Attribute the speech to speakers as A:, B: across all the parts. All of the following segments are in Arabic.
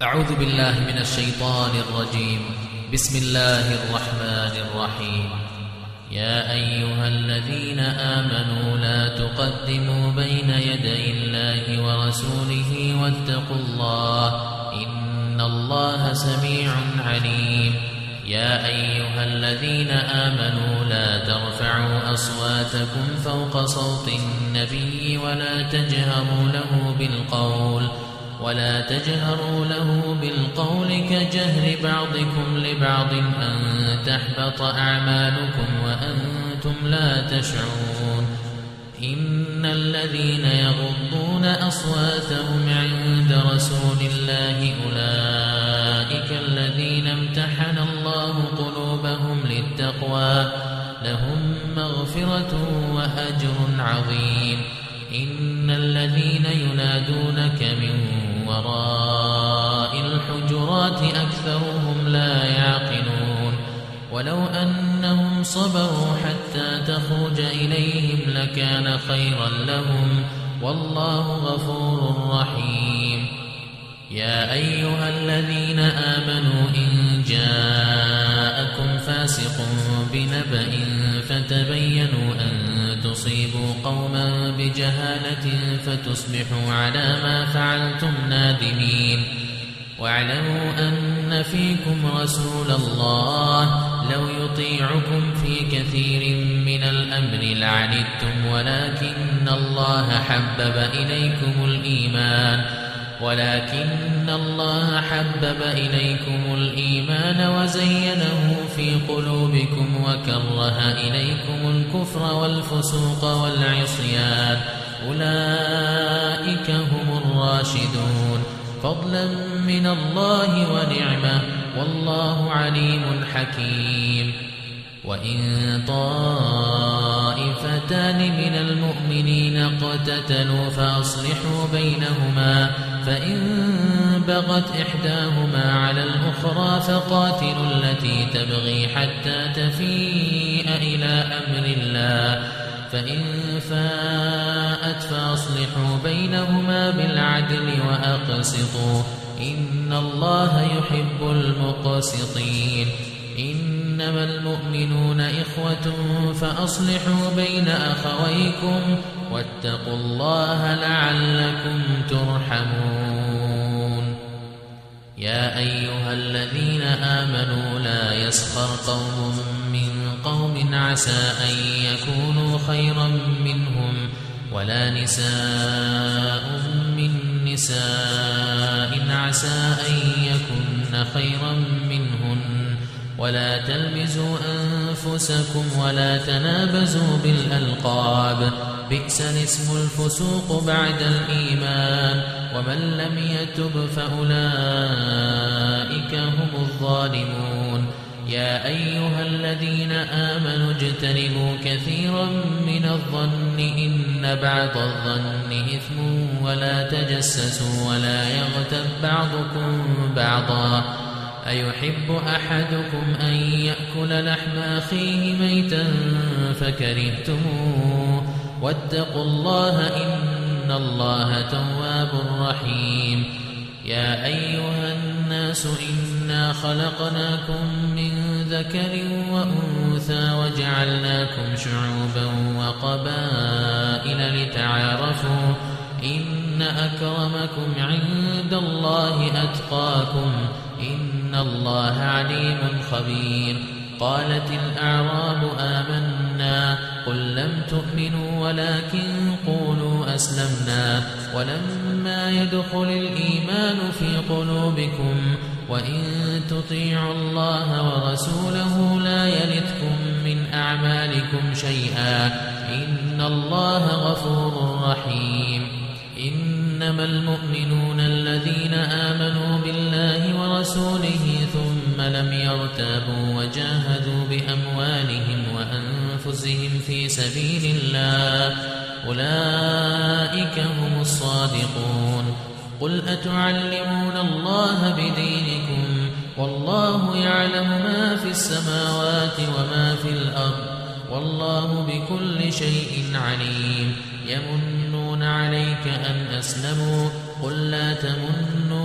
A: أعوذ بالله من الشيطان الرجيم. بسم الله الرحمن الرحيم. يا أيها الذين آمنوا لا تقدموا بين يدي الله ورسوله واتقوا الله إن الله سميع عليم. يا أيها الذين آمنوا لا ترفعوا أصواتكم فوق صوت النبي ولا تجهروا له بالقول كجهر بعضكم لبعض أن تحبط أعمالكم وأنتم لا تشعرون. إن الذين يغضون أصواتهم عند رسول الله أولئك الذين امتحن الله قلوبهم للتقوى لهم مغفرة وأجر عظيم. إن الذين ينادونك من وراء الحجرات أكثرهم لا يعقلون. ولو أنهم صبروا حتى تخرج إليهم لكان خيرا لهم والله غفور رحيم. يا أيها الذين آمنوا إن جاءكم فاسق بنبأ فتبينوا أن تصيبوا قوما بجهالة فتصبحوا على ما فعلتم نادمين. واعلموا أن فيكم رسول الله لو يطيعكم في كثير من الأمر لعنتم ولكن الله حبب إليكم الإيمان وزينه في قلوبكم وكره إليكم الكفر والفسوق والعصيان أولئك هم الراشدون فضلا من الله ونعمة والله عليم حكيم. وإن طائفتان من المؤمنين اقتتلوا فأصلحوا بينهما فإن بغت إحداهما على الأخرى فقاتلوا التي تبغي حتى تفيء إلى أمر الله فإن فاءت فأصلحوا بينهما بالعدل وأقسطوا إن الله يحب المقسطين. إنما المؤمنون إخوة فأصلحوا بين أخويكم واتقوا الله لعلكم ترحمون. يا أيها الذين آمنوا لا يسخر قوم من قوم عسى أن يكونوا خيرا منهم ولا نساء من نساء عسى أن يكن خيرا منهن ولا تلمزوا أنفسكم ولا تنابزوا بالألقاب بئس الاسم الفسوق بعد الإيمان ومن لم يتب فأولئك هم الظالمون. يا أيها الذين آمنوا اجتنبوا كثيرا من الظن إن بعض الظن إثم ولا تجسسوا ولا يغتب بعضكم بعضا أيحب أحدكم أن يأكل لحم أخيه ميتا فكرهتموه واتقوا الله إن الله تواب رحيم. يا أيها الناس إنا خلقناكم من ذكر وأنثى وجعلناكم شعوبا وقبائل لتعارفوا إن أكرمكم عند الله أتقاكم إن الله عليم خبير. قالت الأعراب آمنا قل لم تؤمنوا ولكن قولوا أسلمنا ولما يدخل الإيمان في قلوبكم وإن تطيعوا الله ورسوله لا يلتكم من أعمالكم شيئا إن الله غفور رحيم. إنما المؤمنون الذين آمنوا بالله ورسوله ثم لم يرتابوا وجاهدوا بأموالهم وأنفسهم في سبيل الله أولئك هم الصادقون. قل أتعلمون الله بدينكم والله يعلم ما في السماوات وما في الأرض والله بكل شيء عليم. يمنون عليك أن أسلموا قل لا تمنوا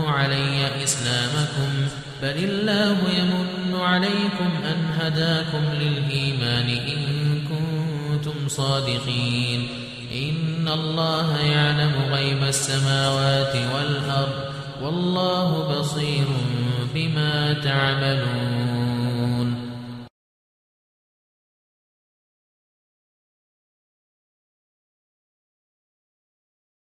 A: علي إسلامكم بل الله يمن عليكم أن هداكم للإيمان إن كنتم صادقين إن الله يعلم غيب السماوات والأرض والله بصير بما تعملون